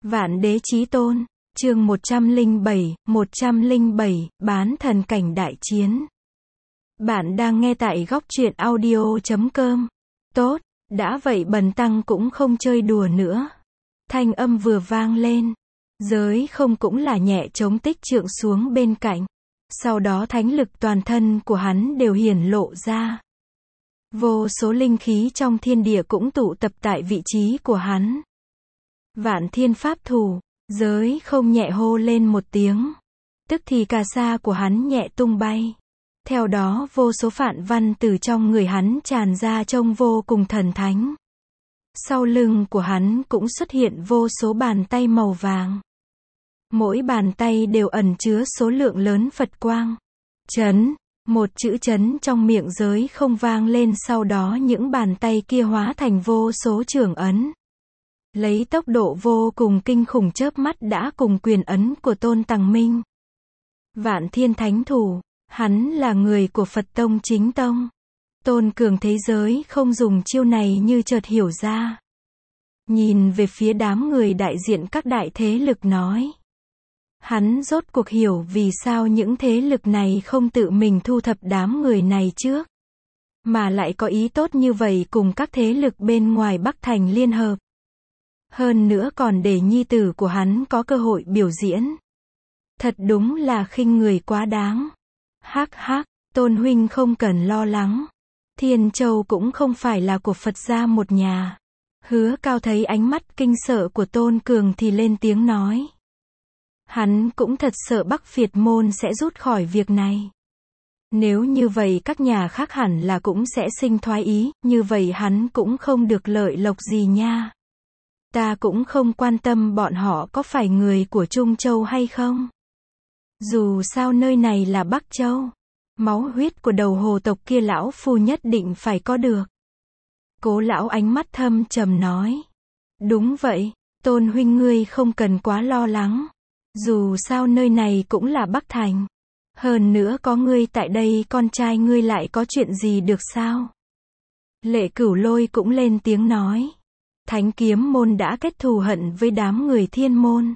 Vạn Đế Chí Tôn, chương 107, bán thần cảnh đại chiến. Bạn đang nghe tại góc truyện audio.com. Tốt, đã vậy bần tăng cũng không chơi đùa nữa. Thanh âm vừa vang lên, giới không cũng là nhẹ chống tích trượng xuống bên cạnh. Sau đó thánh lực toàn thân của hắn đều hiển lộ ra. Vô số linh khí trong thiên địa cũng tụ tập tại vị trí của hắn. Vạn thiên pháp thủ, giới không nhẹ hô lên một tiếng. Tức thì cà sa của hắn nhẹ tung bay. Theo đó vô số phạn văn từ trong người hắn tràn ra trông vô cùng thần thánh. Sau lưng của hắn cũng xuất hiện vô số bàn tay màu vàng. Mỗi bàn tay đều ẩn chứa số lượng lớn Phật quang. Chấn, một chữ chấn trong miệng giới không vang lên, sau đó những bàn tay kia hóa thành vô số trường ấn. Lấy tốc độ vô cùng kinh khủng chớp mắt đã cùng quyền ấn của Tôn Tằng Minh. Vạn Thiên Thánh Thủ, hắn là người của Phật Tông chính tông. Tôn Cường thế giới không dùng chiêu này như chợt hiểu ra. Nhìn về phía đám người đại diện các đại thế lực nói. Hắn rốt cuộc hiểu vì sao những thế lực này không tự mình thu thập đám người này trước. Mà lại có ý tốt như vậy cùng các thế lực bên ngoài Bắc Thành liên hợp. Hơn nữa còn để nhi tử của hắn có cơ hội biểu diễn. Thật đúng là khinh người quá đáng. Hắc hắc, Tôn huynh không cần lo lắng. Thiên Châu cũng không phải là của Phật gia một nhà. Hứa Cao thấy ánh mắt kinh sợ của Tôn Cường thì lên tiếng nói. Hắn cũng thật sợ Bắc Việt môn sẽ rút khỏi việc này. Nếu như vậy các nhà khác hẳn là cũng sẽ sinh thoái ý, như vậy hắn cũng không được lợi lộc gì nha. Ta cũng không quan tâm bọn họ có phải người của Trung Châu hay không. Dù sao nơi này là Bắc Châu. Máu huyết của đầu hồ tộc kia lão phu nhất định phải có được. Cố lão ánh mắt thâm trầm nói. Đúng vậy, Tôn huynh ngươi không cần quá lo lắng. Dù sao nơi này cũng là Bắc Thành. Hơn nữa có ngươi tại đây con trai ngươi lại có chuyện gì được sao? Lệ Cửu Lôi cũng lên tiếng nói. Thánh kiếm môn đã kết thù hận với đám người thiên môn.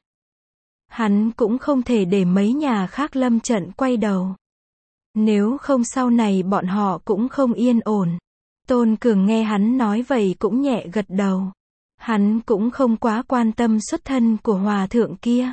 Hắn cũng không thể để mấy nhà khác lâm trận quay đầu. Nếu không sau này bọn họ cũng không yên ổn. Tôn Cường nghe hắn nói vậy cũng nhẹ gật đầu. Hắn cũng không quá quan tâm xuất thân của hòa thượng kia.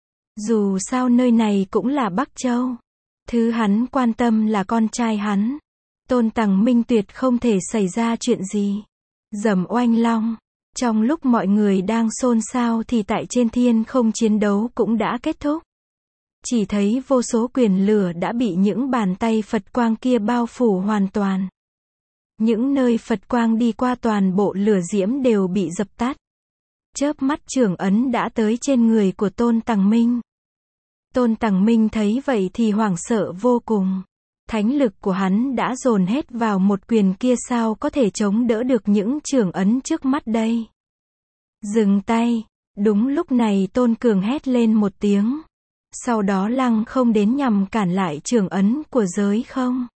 Dù sao nơi này cũng là Bắc Châu. Thứ hắn quan tâm là con trai hắn. Tôn Tằng Minh tuyệt không thể xảy ra chuyện gì. Dầm oanh long. Trong lúc mọi người đang xôn xao thì tại trên thiên không chiến đấu cũng đã kết thúc. Chỉ thấy vô số quyền lửa đã bị những bàn tay Phật quang kia bao phủ hoàn toàn. Những nơi Phật quang đi qua toàn bộ lửa diễm đều bị dập tắt. Chớp mắt trưởng ấn đã tới trên người của Tôn Tằng Minh. Tôn Tằng Minh thấy vậy thì hoảng sợ vô cùng. Thánh lực của hắn đã dồn hết vào một quyền kia, sao có thể chống đỡ được những trưởng ấn trước mắt đây. Dừng tay. Đúng lúc này Tôn Cường hét lên một tiếng. Sau đó lăng không đến nhằm cản lại trưởng ấn của giới không.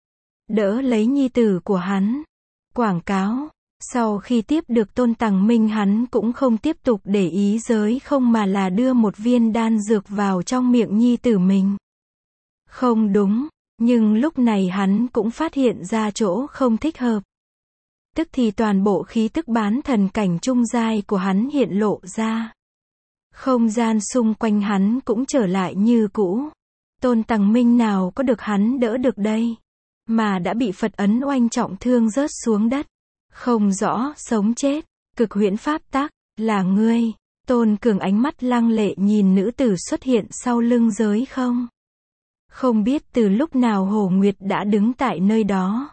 Đỡ lấy nhi tử của hắn. Quảng cáo. Sau khi tiếp được Tôn Tằng Minh hắn cũng không tiếp tục để ý giới không mà là đưa một viên đan dược vào trong miệng nhi tử mình. Không đúng. Nhưng lúc này hắn cũng phát hiện ra chỗ không thích hợp. Tức thì toàn bộ khí tức bán thần cảnh trung giai của hắn hiện lộ ra. Không gian xung quanh hắn cũng trở lại như cũ. Tôn Tằng Minh nào có được hắn đỡ được đây. Mà đã bị Phật ấn oanh trọng thương rớt xuống đất. Không rõ, sống chết. Cực huyễn pháp tắc, là ngươi. Tôn Cường ánh mắt lăng lệ nhìn nữ tử xuất hiện sau lưng giới không. Không biết từ lúc nào Hồ Nguyệt đã đứng tại nơi đó.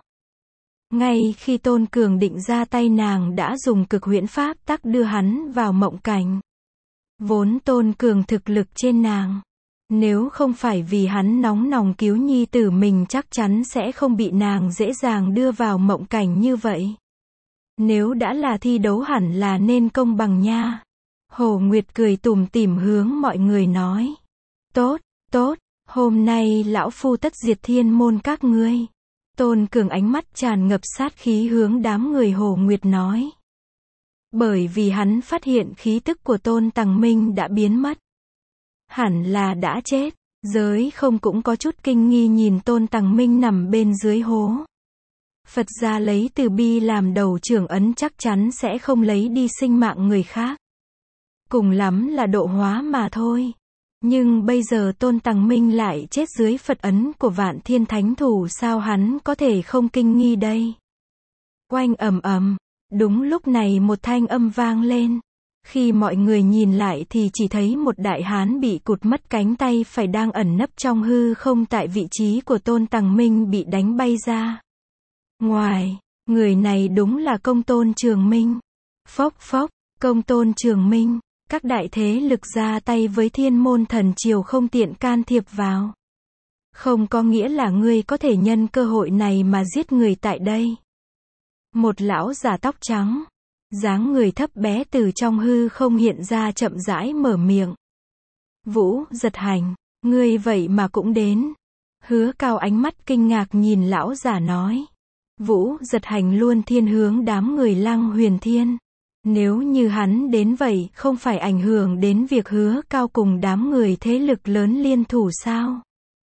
Ngay khi Tôn Cường định ra tay nàng đã dùng cực huyễn pháp tắc đưa hắn vào mộng cảnh. Vốn Tôn Cường thực lực trên nàng. Nếu không phải vì hắn nóng lòng cứu nhi tử mình chắc chắn sẽ không bị nàng dễ dàng đưa vào mộng cảnh như vậy. Nếu đã là thi đấu hẳn là nên công bằng nha. Hồ Nguyệt cười tủm tỉm hướng mọi người nói. Tốt, tốt, hôm nay lão phu tất diệt thiên môn các ngươi. Tôn Cường ánh mắt tràn ngập sát khí hướng đám người Hồ Nguyệt nói. Bởi vì hắn phát hiện khí tức của Tôn Tằng Minh đã biến mất. Hẳn là đã chết. Giới không cũng có chút kinh nghi nhìn Tôn Tằng Minh nằm bên dưới hố. Phật gia lấy từ bi làm đầu trưởng ấn chắc chắn sẽ không lấy đi sinh mạng người khác. Cùng lắm là độ hóa mà thôi. Nhưng bây giờ Tôn Tằng Minh lại chết dưới Phật ấn của Vạn Thiên Thánh Thủ, sao hắn có thể không kinh nghi đây? Oanh ầm ầm, đúng lúc này một thanh âm vang lên. Khi mọi người nhìn lại thì chỉ thấy một đại hán bị cụt mất cánh tay phải đang ẩn nấp trong hư không tại vị trí của Tôn Tằng Minh bị đánh bay ra. Ngoài, người này đúng là Công Tôn Trường Minh. Phốc phốc, Công Tôn Trường Minh, các đại thế lực ra tay với Thiên Môn Thần Triều không tiện can thiệp vào. Không có nghĩa là ngươi có thể nhân cơ hội này mà giết người tại đây. Một lão già tóc trắng, dáng người thấp bé từ trong hư không hiện ra chậm rãi mở miệng. Vũ Giật Hành, ngươi vậy mà cũng đến. Hứa Cao ánh mắt kinh ngạc nhìn lão già nói. Vũ Giật Hành luôn thiên hướng đám người Lăng Huyền Thiên. Nếu như hắn đến vậy không phải ảnh hưởng đến việc Hứa Cao cùng đám người thế lực lớn liên thủ sao?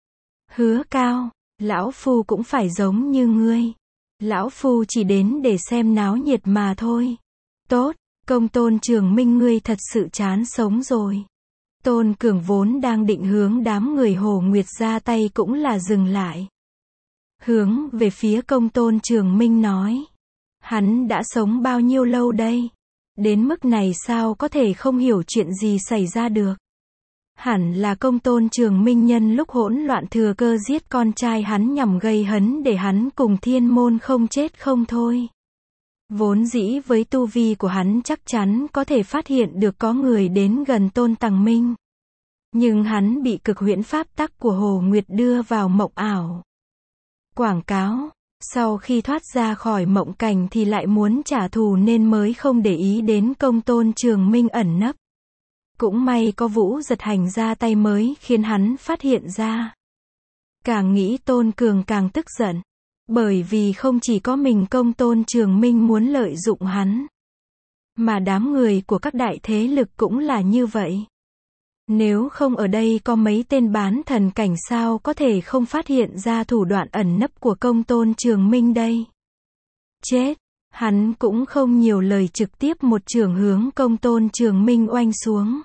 Hứa Cao, lão phu cũng phải giống như ngươi. Lão phu chỉ đến để xem náo nhiệt mà thôi. Tốt, Công Tôn Trường Minh ngươi thật sự chán sống rồi. Tôn Cường vốn đang định hướng đám người Hồ Nguyệt ra tay cũng là dừng lại. Hướng về phía Công Tôn Trường Minh nói. Hắn đã sống bao nhiêu lâu đây? Đến mức này sao có thể không hiểu chuyện gì xảy ra được? Hẳn là Công Tôn Trường Minh nhân lúc hỗn loạn thừa cơ giết con trai hắn nhằm gây hấn để hắn cùng Thiên Môn không chết không thôi. Vốn dĩ với tu vi của hắn chắc chắn có thể phát hiện được có người đến gần Tôn Tằng Minh. Nhưng hắn bị cực huyễn pháp tắc của Hồ Nguyệt đưa vào mộng ảo. Quảng cáo, sau khi thoát ra khỏi mộng cảnh thì lại muốn trả thù nên mới không để ý đến Công Tôn Trường Minh ẩn nấp. Cũng may có Vũ Giật Hành ra tay mới khiến hắn phát hiện ra. Càng nghĩ Tôn Cường càng tức giận. Bởi vì không chỉ có mình Công Tôn Trường Minh muốn lợi dụng hắn. Mà đám người của các đại thế lực cũng là như vậy. Nếu không ở đây có mấy tên bán thần cảnh sao có thể không phát hiện ra thủ đoạn ẩn nấp của Công Tôn Trường Minh đây. Chết, hắn cũng không nhiều lời trực tiếp một chưởng hướng Công Tôn Trường Minh oanh xuống.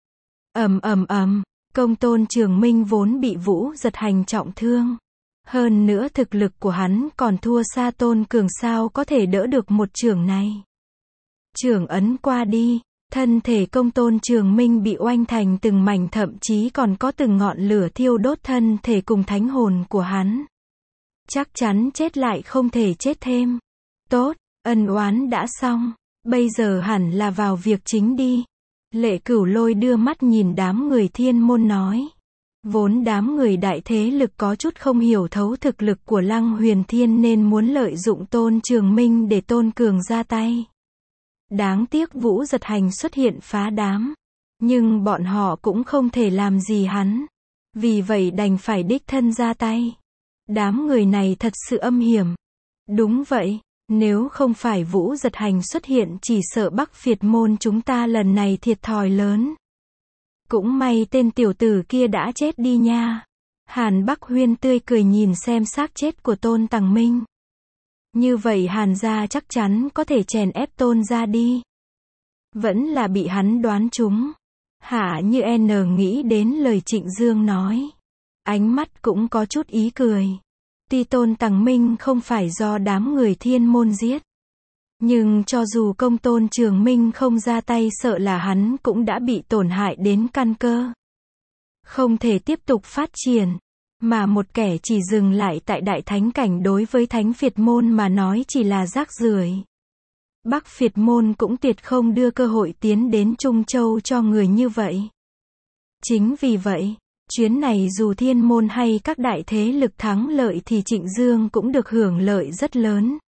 Ầm ầm ầm, Công Tôn Trường Minh vốn bị Vũ Giật Hành trọng thương. Hơn nữa thực lực của hắn còn thua xa Tôn Cường sao có thể đỡ được một chưởng này. Chưởng ấn qua đi, thân thể Công Tôn Trường Minh bị oanh thành từng mảnh, thậm chí còn có từng ngọn lửa thiêu đốt thân thể cùng thánh hồn của hắn. Chắc chắn chết lại không thể chết thêm. Tốt, ân oán đã xong, bây giờ hẳn là vào việc chính đi. Lệ Cửu Lôi đưa mắt nhìn đám người Thiên Môn nói. Vốn đám người đại thế lực có chút không hiểu thấu thực lực của Lăng Huyền Thiên nên muốn lợi dụng Tôn Trường Minh để Tôn Cường ra tay. Đáng tiếc Vũ Giật Hành xuất hiện phá đám. Nhưng bọn họ cũng không thể làm gì hắn. Vì vậy đành phải đích thân ra tay. Đám người này thật sự âm hiểm. Đúng vậy, nếu không phải Vũ Giật Hành xuất hiện chỉ sợ Bắc Phiệt môn chúng ta lần này thiệt thòi lớn. Cũng may tên tiểu tử kia đã chết đi nha. Hàn Bắc Huyên tươi cười nhìn xem xác chết của Tôn Tằng Minh. Như vậy Hàn gia chắc chắn có thể chèn ép Tôn gia đi. Vẫn là bị hắn đoán trúng. Hả như N nghĩ đến lời Trịnh Dương nói. Ánh mắt cũng có chút ý cười. Tuy Tôn Tằng Minh không phải do đám người Thiên Môn giết. Nhưng cho dù Công Tôn Trường Minh không ra tay sợ là hắn cũng đã bị tổn hại đến căn cơ. Không thể tiếp tục phát triển. Mà một kẻ chỉ dừng lại tại đại thánh cảnh đối với Thánh Phiệt môn mà nói chỉ là rác rưởi. Bắc Phiệt môn cũng tuyệt không đưa cơ hội tiến đến Trung Châu cho người như vậy. Chính vì vậy, chuyến này dù Thiên môn hay các đại thế lực thắng lợi thì Trịnh Dương cũng được hưởng lợi rất lớn.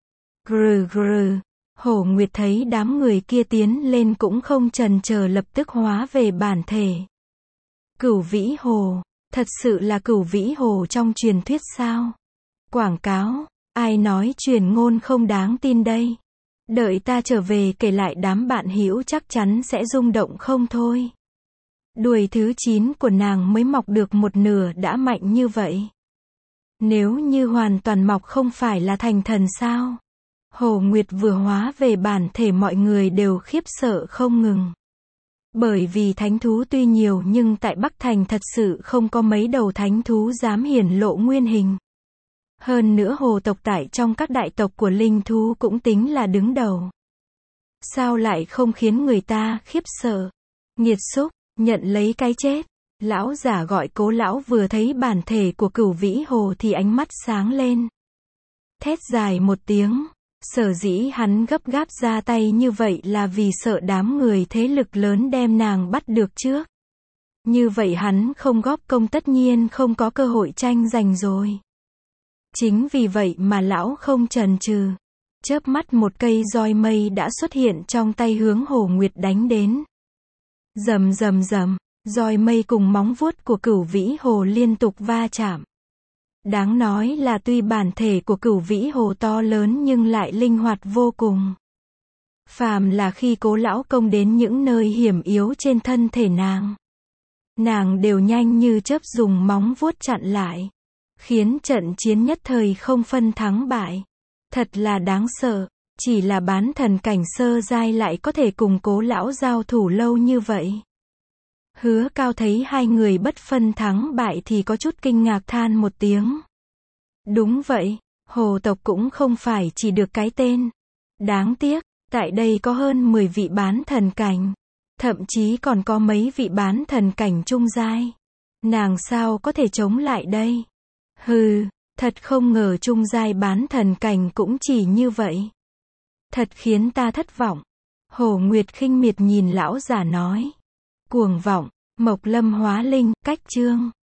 Grừ grừ, Hổ Nguyệt thấy đám người kia tiến lên cũng không chần chờ lập tức hóa về bản thể. Cửu Vĩ Hồ, thật sự là Cửu Vĩ Hồ trong truyền thuyết sao? Quảng cáo, ai nói truyền ngôn không đáng tin đây? Đợi ta trở về kể lại đám bạn hữu chắc chắn sẽ rung động không thôi. Đuôi thứ 9 của nàng mới mọc được một nửa đã mạnh như vậy. Nếu như hoàn toàn mọc không phải là thành thần sao? Hồ Nguyệt vừa hóa về bản thể mọi người đều khiếp sợ không ngừng. Bởi vì thánh thú tuy nhiều nhưng tại Bắc Thành thật sự không có mấy đầu thánh thú dám hiển lộ nguyên hình. Hơn nữa hồ tộc tại trong các đại tộc của linh thú cũng tính là đứng đầu. Sao lại không khiến người ta khiếp sợ? Nghiệt xúc, nhận lấy cái chết. Lão giả gọi Cố lão vừa thấy bản thể của Cửu Vĩ Hồ thì ánh mắt sáng lên. Thét dài một tiếng. Sở dĩ hắn gấp gáp ra tay như vậy là vì sợ đám người thế lực lớn đem nàng bắt được trước. Như vậy hắn không góp công tất nhiên không có cơ hội tranh giành rồi. Chính vì vậy mà lão không chần chừ. Chớp mắt một cây roi mây đã xuất hiện trong tay hướng Hồ Nguyệt đánh đến. Rầm rầm rầm, roi mây cùng móng vuốt của Cửu Vĩ Hồ liên tục va chạm. Đáng nói là tuy bản thể của Cửu Vĩ Hồ to lớn nhưng lại linh hoạt vô cùng. Phàm là khi Cố lão công đến những nơi hiểm yếu trên thân thể nàng đều nhanh như chớp dùng móng vuốt chặn lại, khiến trận chiến nhất thời không phân thắng bại. Thật là đáng sợ, chỉ là bán thần cảnh sơ giai lại có thể cùng Cố lão giao thủ lâu như vậy. Hứa Cao thấy hai người bất phân thắng bại thì có chút kinh ngạc than một tiếng. Đúng vậy, hồ tộc cũng không phải chỉ được cái tên. Đáng tiếc, tại đây có hơn 10 vị bán thần cảnh. Thậm chí còn có mấy vị bán thần cảnh trung giai. Nàng sao có thể chống lại đây? Hừ, thật không ngờ trung giai bán thần cảnh cũng chỉ như vậy. Thật khiến ta thất vọng. Hồ Nguyệt khinh miệt nhìn lão giả nói. Cuồng vọng, Mộc Lâm hóa linh, cách chương.